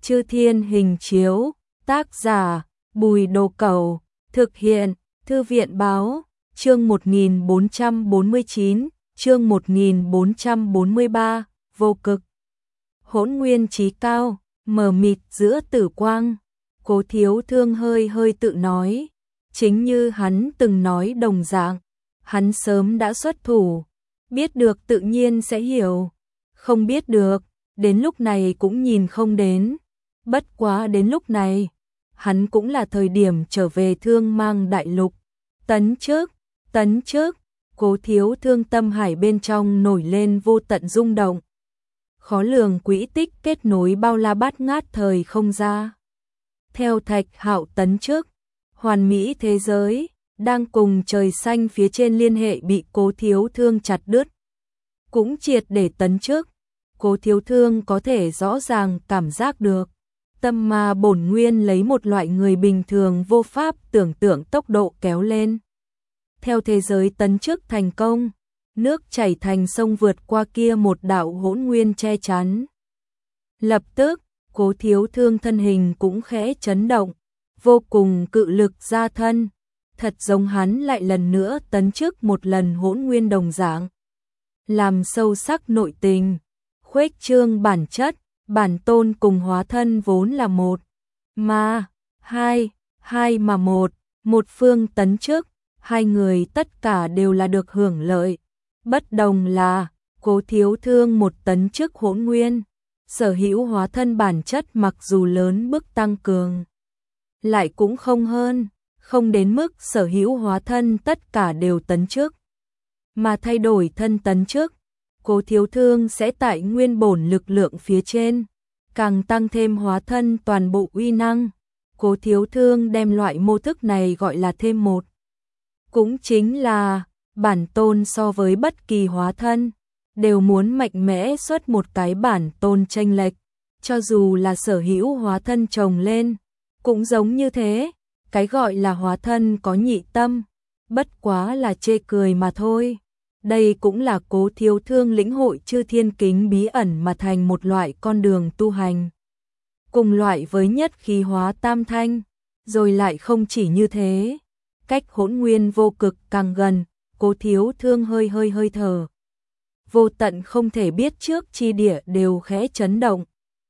Chư Thiên Hình Chiếu, tác giả Bùi Đồ Cẩu, thực hiện Thư viện Báo, chương 1449, chương 1443, vô cực. Hỗn nguyên chí cao, mờ mịt giữa tử quang, Cố Thiếu Thương hơi hơi tự nói, chính như hắn từng nói đồng dạng, hắn sớm đã xuất thủ, biết được tự nhiên sẽ hiểu, không biết được, đến lúc này cũng nhìn không đến, bất quá đến lúc này, hắn cũng là thời điểm trở về Thương Mang đại lục, tấn trước, Cố Thiếu Thương tâm hải bên trong nổi lên vô tận rung động. Khó lường quỹ tích kết nối bao la bát ngát thời không ra. Theo Thạch Hạo tấn trước, hoàn mỹ thế giới, đang cùng trời xanh phía trên liên hệ bị Cố Thiếu Thương chặt đứt. Cũng triệt để tấn trước, Cố Thiếu Thương có thể rõ ràng cảm giác được. Tâm ma bổn nguyên lấy một loại người bình thường vô pháp tưởng tượng tốc độ kéo lên. Theo thế giới tấn trước thành công, nước chảy thành sông vượt qua kia một đạo hỗn nguyên che chắn. Lập tức, Cố Thiếu Thương thân hình cũng khẽ chấn động, vô cùng cự lực ra thân, thật giống hắn lại lần nữa tấn trước một lần hỗn nguyên đồng dạng. Làm sâu sắc nội tình, khuếch trương bản chất, bản tôn cùng hóa thân vốn là một, mà hai mà một phương tấn trước, hai người tất cả đều là được hưởng lợi. Bất đồng là, Cố Thiếu Thương một tấn trước hỗn nguyên, sở hữu hóa thân bản chất mặc dù lớn bước tăng cường, lại cũng không hơn, không đến mức sở hữu hóa thân tất cả đều tấn trước, mà thay đổi thân tấn trước, Cố Thiếu Thương sẽ tại nguyên bổn lực lượng phía trên, càng tăng thêm hóa thân toàn bộ uy năng. Cố Thiếu Thương đem loại mô thức này gọi là thêm một, cũng chính là bản tôn so với bất kỳ hóa thân, đều muốn mạnh mẽ xuất một cái bản tôn chênh lệch, cho dù là sở hữu hóa thân chồng lên, cũng giống như thế, cái gọi là hóa thân có nhị tâm, bất quá là chê cười mà thôi. Đây cũng là Cố Thiếu Thương lĩnh hội chư thiên kính bí ẩn mà thành một loại con đường tu hành. Cùng loại với nhất khí hóa tam thanh, rồi lại không chỉ như thế, cách hỗn nguyên vô cực càng gần, Cố Thiếu Thương hơi thở. Vô tận không thể biết trước chi địa đều khẽ chấn động.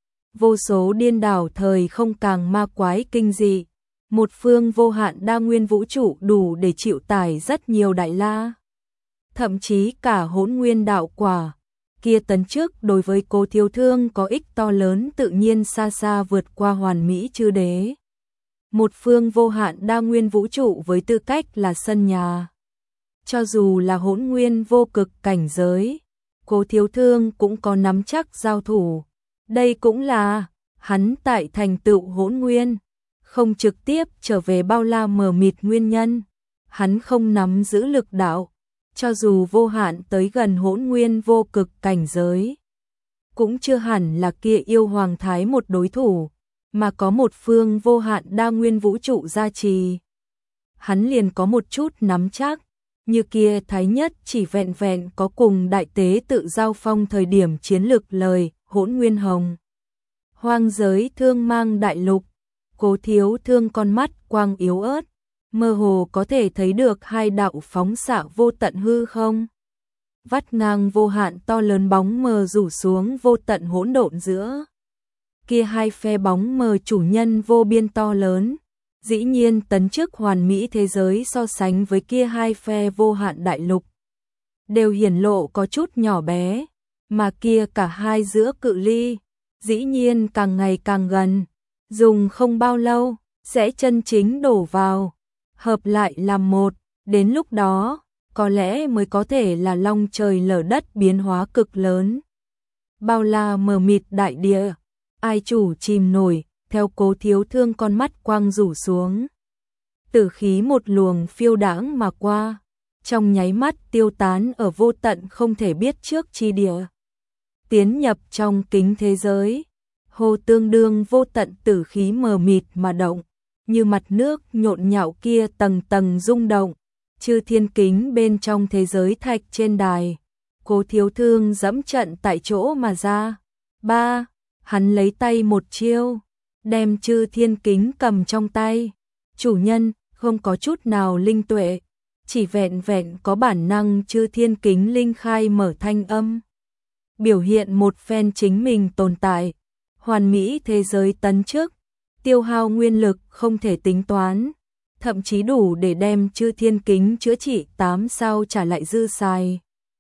Vô số điên đảo thời không càng ma quái kinh dị, một phương vô hạn đa nguyên vũ trụ đủ để chịu tải rất nhiều đại la. Thậm chí cả hỗn nguyên đạo quả, kia tấn trước đối với Cố Thiếu Thương có ích to lớn tự nhiên xa xa vượt qua hoàn mỹ chư đế. Một phương vô hạn đa nguyên vũ trụ với tư cách là sân nhà. Cho dù là hỗn nguyên vô cực cảnh giới, Cố Thiếu Thương cũng có nắm chắc giao thủ. Đây cũng là hắn tại thành tựu hỗn nguyên, không trực tiếp trở về bao la mờ mịt nguyên nhân. Hắn không nắm giữ lực đạo, cho dù vô hạn tới gần hỗn nguyên vô cực cảnh giới, cũng chưa hẳn là kia yêu hoàng thái một đối thủ, mà có một phương vô hạn đa nguyên vũ trụ gia trì. Hắn liền có một chút nắm chắc, như kia thái nhất chỉ vẹn vẹn có cùng đại tế tự giao phong thời điểm chiến lược lời, hỗn nguyên hồng. Hoang giới Thương Mang đại lục, Cố Thiếu Thương con mắt quang yếu ớt, mơ hồ có thể thấy được hai đạo phóng xạ vô tận hư không. Vắt ngang vô hạn to lớn bóng mờ rủ xuống vô tận hỗn độn giữa. Kia hai phe bóng mờ chủ nhân vô biên to lớn, dĩ nhiên tấn trước hoàn mỹ thế giới so sánh với kia hai phe vô hạn đại lục. Đều hiển lộ có chút nhỏ bé, mà kia cả hai giữa cự ly, dĩ nhiên càng ngày càng gần, dùng không bao lâu, sẽ chân chính đổ vào, hợp lại làm một, đến lúc đó, có lẽ mới có thể là long trời lở đất biến hóa cực lớn. Bao la mờ mịt đại địa, ai chủ chìm nổi, theo Cố Thiếu Thương con mắt quang rủ xuống. Tử khí một luồng phiêu đãng mà qua, trong nháy mắt tiêu tán ở vô tận không thể biết trước chi địa. Tiến nhập trong kính thế giới, hồ tương đương vô tận tử khí mờ mịt mà động, như mặt nước nhộn nhạo kia tầng tầng rung động, chư thiên kính bên trong thế giới thạch trên đài. Cố Thiếu Thương dẫm trận tại chỗ mà ra. Hắn lấy tay một chiêu, đem Chư Thiên Kính cầm trong tay. Chủ nhân, không có chút nào linh tuệ, chỉ vẹn vẹn có bản năng Chư Thiên Kính linh khai mở thanh âm, biểu hiện một phen chính mình tồn tại. Hoàn mỹ thế giới tấn trước, tiêu hao nguyên lực không thể tính toán, thậm chí đủ để đem Chư Thiên Kính chữa trị 8 sao trả lại dư xài.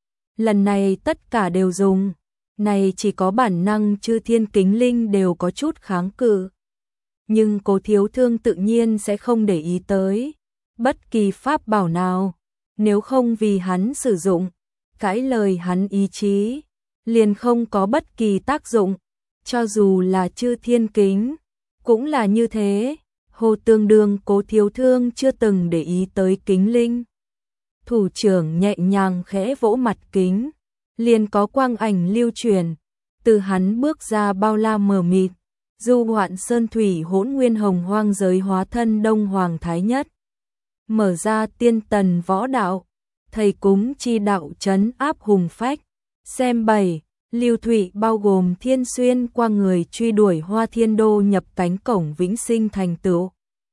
Lần này tất cả đều dùng, này chỉ có bản năng Chư Thiên Kính linh đều có chút kháng cự. Nhưng Cố Thiếu Thương tự nhiên sẽ không để ý tới bất kỳ pháp bảo nào, nếu không vì hắn sử dụng, cãi lời hắn ý chí, liền không có bất kỳ tác dụng. Cho dù là Chư Thiên Kính, cũng là như thế. Hồ tương đương Cố Thiếu Thương chưa từng để ý tới kính linh. Thủ trưởng nhẹ nhàng khẽ vỗ mặt kính, liền có quang ảnh lưu truyền, từ hắn bước ra bao la mờ mịt, du hoạn sơn thủy hỗn nguyên hồng hoang giới hóa thân Đông Hoàng Thái Nhất. Mở ra tiên tần võ đạo, thầy cúng chi đạo trấn áp hùng phách, xem 7. Lưu Thụy bao gồm Thiên Xuyên qua người truy đuổi Hoa Thiên Đô nhập cánh cổng vĩnh sinh thành tựu.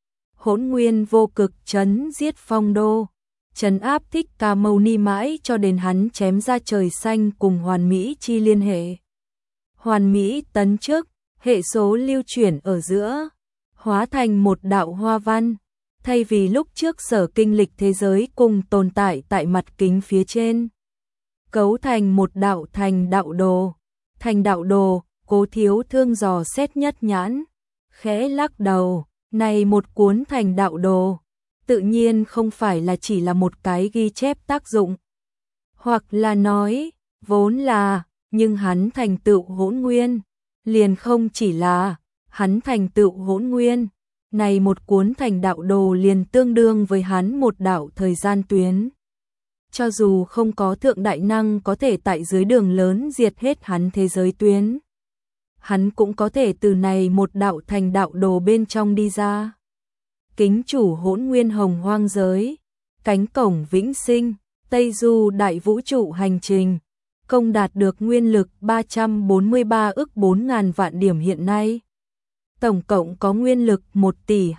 Hỗn Nguyên vô cực trấn giết Phong Đô, trấn áp Thích Ca Mâu Ni mãi cho đến hắn chém ra trời xanh cùng hoàn mỹ chi liên hệ. Hoàn mỹ tấn trước, hệ số lưu chuyển ở giữa, hóa thành một đạo hoa văn, thay vì lúc trước sở kinh lịch thế giới cùng tồn tại tại mặt kính phía trên. Cấu thành một đạo thành đạo đồ. Thành đạo đồ, Cố Thiếu Thương dò xét nhất nhãn, khẽ lắc đầu, này một cuốn thành đạo đồ, tự nhiên không phải là chỉ là một cái ghi chép tác dụng. Hoặc là nói, vốn là, nhưng hắn thành tựu hỗn nguyên, liền không chỉ là, hắn thành tựu hỗn nguyên. Này một cuốn thành đạo đồ liền tương đương với hắn một đạo thời gian tuyến. Cho dù không có thượng đại năng có thể tại dưới đường lớn diệt hết hắn thế giới tuyến, hắn cũng có thể từ này một đạo thành đạo đồ bên trong đi ra. Kính chủ hỗn nguyên hồng hoang giới, cánh cổng vĩnh sinh, Tây Du đại vũ trụ hành trình, công đạt được nguyên lực 343 ức 4.000 vạn điểm hiện nay. Tổng cộng có nguyên lực 1 tỷ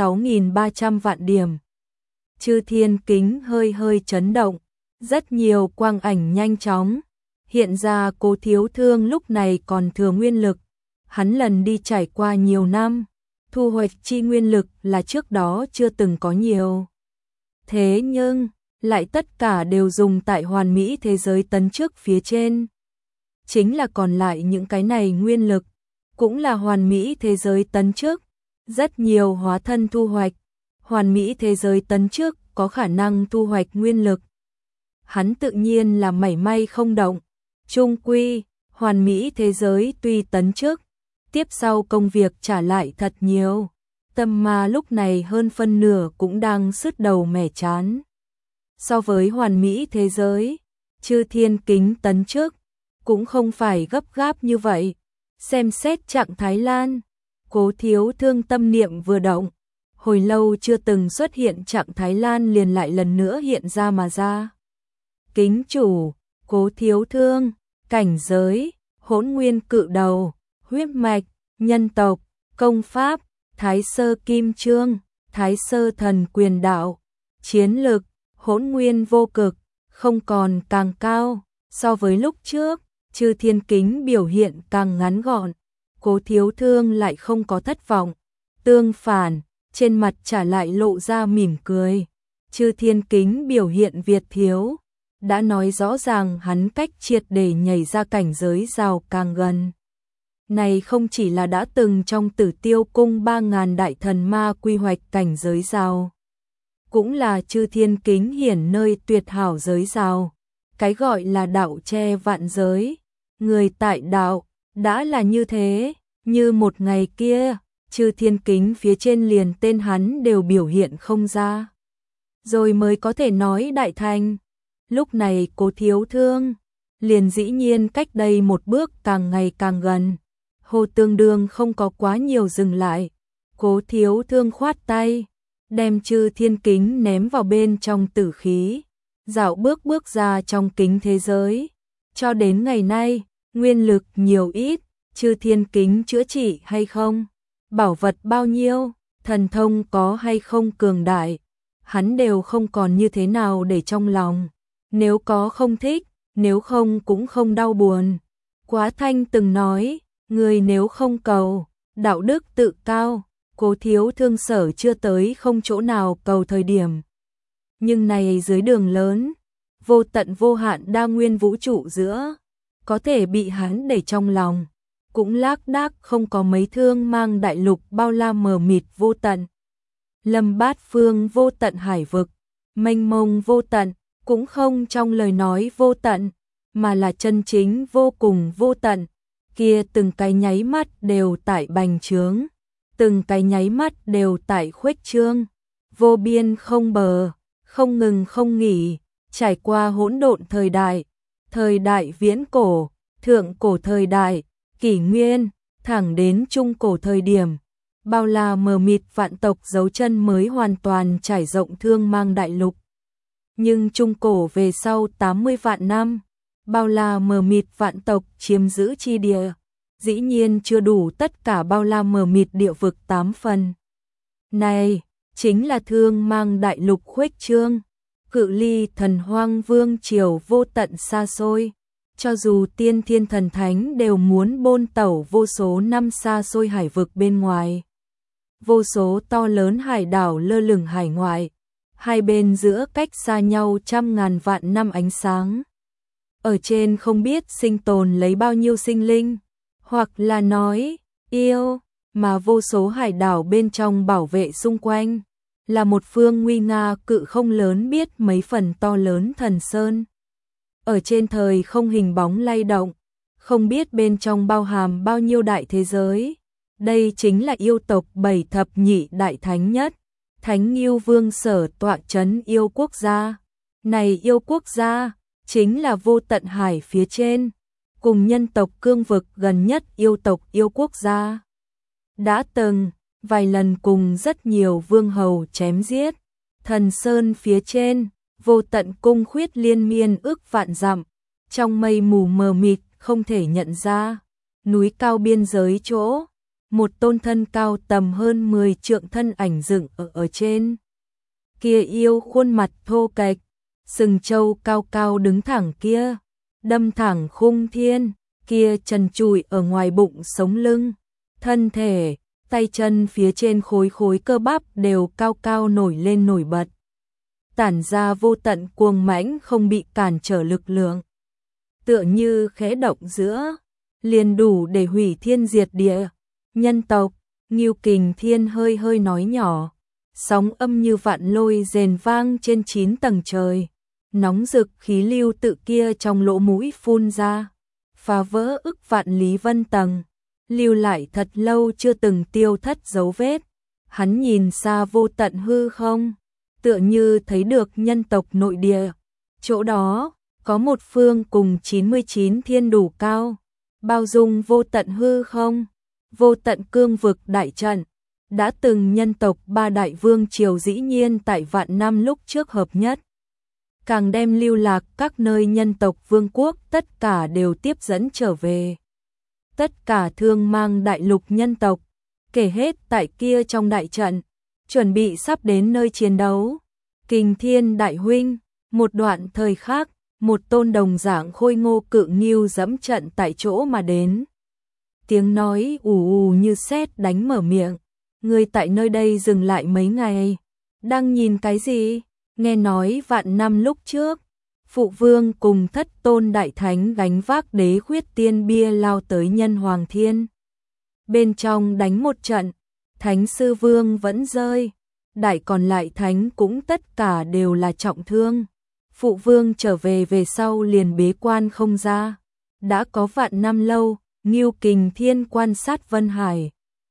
26.300 vạn điểm. Chư Thiên Kính hơi hơi chấn động, rất nhiều quang ảnh nhanh chóng. Hiện ra Cố Thiếu Thương lúc này còn thừa nguyên lực. Hắn lần đi trải qua nhiều năm, thu hoạch chi nguyên lực là trước đó chưa từng có nhiều. Thế nhưng, lại tất cả đều dùng tại hoàn mỹ thế giới tấn trước phía trên. Chính là còn lại những cái này nguyên lực, cũng là hoàn mỹ thế giới tấn trước. Rất nhiều hóa thân thu hoạch, hoàn mỹ thế giới tấn trước có khả năng thu hoạch nguyên lực. Hắn tự nhiên là mảy may không động. Chung quy, hoàn mỹ thế giới tuy tấn trước, tiếp sau công việc trả lại thật nhiều. Tâm ma lúc này hơn phân nửa cũng đang sứt đầu mẻ chán. So với hoàn mỹ thế giới, Chư Thiên Kính tấn trước, cũng không phải gấp gáp như vậy. Xem xét trạng Thái Lan, Cố Thiếu Thương tâm niệm vừa động, hồi lâu chưa từng xuất hiện trạng Thái Lan liền lại lần nữa hiện ra mà ra. Kính chủ, Cố Thiếu Thương, cảnh giới, hỗn nguyên cự đầu, huyết mạch, nhân tộc, công pháp, Thái Sơ Kim Chương, Thái Sơ Thần Quyền Đạo, chiến lực, hỗn nguyên vô cực, không còn càng cao. So với lúc trước, Chư Thiên Kính biểu hiện càng ngắn gọn, Cố Thiếu Thương lại không có thất vọng. Tương phản, trên mặt trả lại lộ ra mỉm cười. Chư Thiên Kính biểu hiện Việt thiếu, đã nói rõ ràng hắn cách triệt để nhảy ra cảnh giới rào càng gần. Này không chỉ là đã từng trong Tử Tiêu Cung 3.000 đại thần ma quy hoạch cảnh giới rào, cũng là Chư Thiên Kính hiển nơi tuyệt hảo giới rào. Cái gọi là đạo che vạn giới, người tại đạo, đã là như thế. Như một ngày kia, Chư Thiên Kính phía trên liền tên hắn đều biểu hiện không ra, rồi mới có thể nói đại thành. Lúc này Cố Thiếu Thương liền dĩ nhiên cách đây một bước càng ngày càng gần. Hồ Tương Đương không có quá nhiều dừng lại. Cố Thiếu Thương khoát tay, đem Chư Thiên Kính ném vào bên trong tử khí, dạo bước bước ra trong kính thế giới. Cho đến ngày nay, nguyên lực nhiều ít, chư thiên kính chữa trị hay không, bảo vật bao nhiêu, thần thông có hay không cường đại, hắn đều không còn như thế nào để trong lòng, nếu có không thích, nếu không cũng không đau buồn. Quá Thanh từng nói, người nếu không cầu, đạo đức tự cao, Cố Thiếu Thương Sở chưa tới không chỗ nào cầu thời điểm. Nhưng này dưới đường lớn, vô tận vô hạn đa nguyên vũ trụ giữa, có thể bị hắn để trong lòng, cũng lác đác không có mấy thương mang đại lục bao la mờ mịt vô tận. Lâm bát phương vô tận hải vực, mênh mông vô tận, cũng không trong lời nói vô tận, mà là chân chính vô cùng vô tận, kia từng cái nháy mắt đều tại bành trướng, từng cái nháy mắt đều tại khuếch trương, vô biên không bờ, không ngừng không nghỉ, trải qua hỗn độn thời đại viễn cổ, thượng cổ thời đại, kỷ nguyên, thẳng đến trung cổ thời điểm, bao la mờ mịt vạn tộc dấu chân mới hoàn toàn trải rộng thương mang đại lục. Nhưng trung cổ về sau 80 vạn năm, bao la mờ mịt vạn tộc chiếm giữ chi địa, dĩ nhiên chưa đủ tất cả bao la mờ mịt địa vực 8 phần. Này, chính là thương mang đại lục khuếch trương, cự ly thần hoang vương triều vô tận xa xôi. Cho dù tiên thiên thần thánh đều muốn bôn tẩu vô số năm xa xôi hải vực bên ngoài. Vô số to lớn hải đảo lơ lửng hải ngoại, hai bên giữa cách xa nhau trăm ngàn vạn năm ánh sáng. Ở trên không biết sinh tồn lấy bao nhiêu sinh linh, hoặc là nói, yêu, mà vô số hải đảo bên trong bảo vệ xung quanh, là một phương nguy nga cự không lớn biết mấy phần to lớn thần sơn. Ở trên thời không hình bóng lay động, không biết bên trong bao hàm bao nhiêu đại thế giới. Đây chính là yêu tộc bảy thập nhị đại thánh nhất, Thánh Ngưu Vương sở tọa trấn yêu quốc gia. Này yêu quốc gia, chính là vô tận hải phía trên, cùng nhân tộc cương vực gần nhất yêu tộc yêu quốc gia. Đã từng, vài lần cùng rất nhiều vương hầu chém giết, thần sơn phía trên, vô tận cung khuyết liên miên ước vạn dặm, trong mây mù mờ mịt không thể nhận ra, núi cao biên giới chỗ, một tôn thân cao tầm hơn 10 trượng thân ảnh dựng ở trên. Kia yêu khuôn mặt thô kệch, sừng trâu cao cao đứng thẳng kia, đâm thẳng khung thiên, kia trần trụi ở ngoài bụng sống lưng, thân thể, tay chân phía trên khối khối cơ bắp đều cao cao nổi lên nổi bật. Tản ra vô tận cuồng mãnh không bị cản trở lực lượng. Tựa như khẽ động giữa, liền đủ để hủy thiên diệt địa. Nhân tộc, Ngưu Kình Thiên hơi hơi nói nhỏ, sóng âm như vạn lôi rền vang trên 9 tầng trời, nóng rực khí lưu tự kia trong lỗ mũi phun ra, phá vỡ ức vạn lý vân tầng, lưu lại thật lâu chưa từng tiêu thất dấu vết. Hắn nhìn xa vô tận hư không, tựa như thấy được nhân tộc nội địa, chỗ đó có một phương cùng 99 thiên đủ cao, bao dung vô tận hư không, vô tận cương vực đại trận, đã từng nhân tộc ba đại vương triều dĩ nhiên tại vạn năm lúc trước hợp nhất. Càng đem lưu lạc các nơi nhân tộc vương quốc tất cả đều tiếp dẫn trở về. Tất cả thương mang đại lục nhân tộc, kể hết tại kia trong đại trận, chuẩn bị sắp đến nơi chiến đấu. Kình Thiên đại huynh, một đoạn thời khác, một tôn đồng dạng khôi ngô cự ngưu dẫm trận tại chỗ mà đến. Tiếng nói ù ù như sét đánh mở miệng, người tại nơi đây dừng lại mấy ngày, đang nhìn cái gì? Nghe nói vạn năm lúc trước, phụ vương cùng thất tôn đại thánh gánh vác đế khuyết tiên bia lao tới nhân hoàng thiên. Bên trong đánh một trận, thánh sư vương vẫn rơi, đại còn lại thánh cũng tất cả đều là trọng thương. Phụ vương trở về sau liền bế quan không ra, đã có vạn năm lâu. Ngưu Kình Thiên quan sát Vân Hải,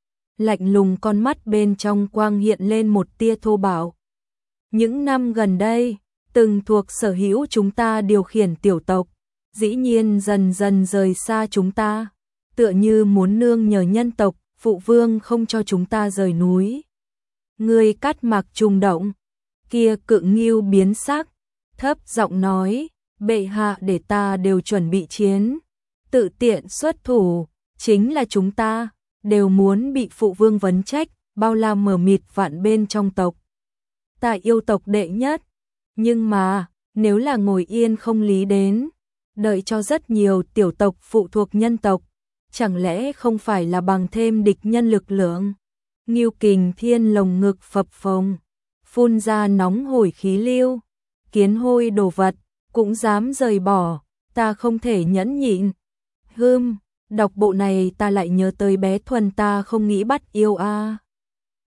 lạnh lùng con mắt bên trong quang hiện lên một tia thô bạo. Những năm gần đây, từng thuộc sở hữu chúng ta điều khiển tiểu tộc, dĩ nhiên dần dần rời xa chúng ta, tựa như muốn nương nhờ nhân tộc, phụ vương không cho chúng ta rời núi. Người cắt mặc trùng động, kia cự ngưu biến sắc, thấp giọng nói, bệ hạ để ta đều chuẩn bị chiến. Tự tiện xuất thủ, chính là chúng ta, đều muốn bị phụ vương vấn trách, bao la mờ mịt vạn bên trong tộc. Ta yêu tộc đệ nhất, nhưng mà, nếu là ngồi yên không lý đến, đợi cho rất nhiều tiểu tộc phụ thuộc nhân tộc, chẳng lẽ không phải là bằng thêm địch nhân lực lượng? Ngưu Kình Thiên lồng ngực phập phồng, phun ra nóng hổi khí lưu, kiến hôi đồ vật, cũng dám rời bỏ, ta không thể nhẫn nhịn. Đọc bộ này ta lại nhớ tới bé Thuần ta không nghĩ bắt yêu a.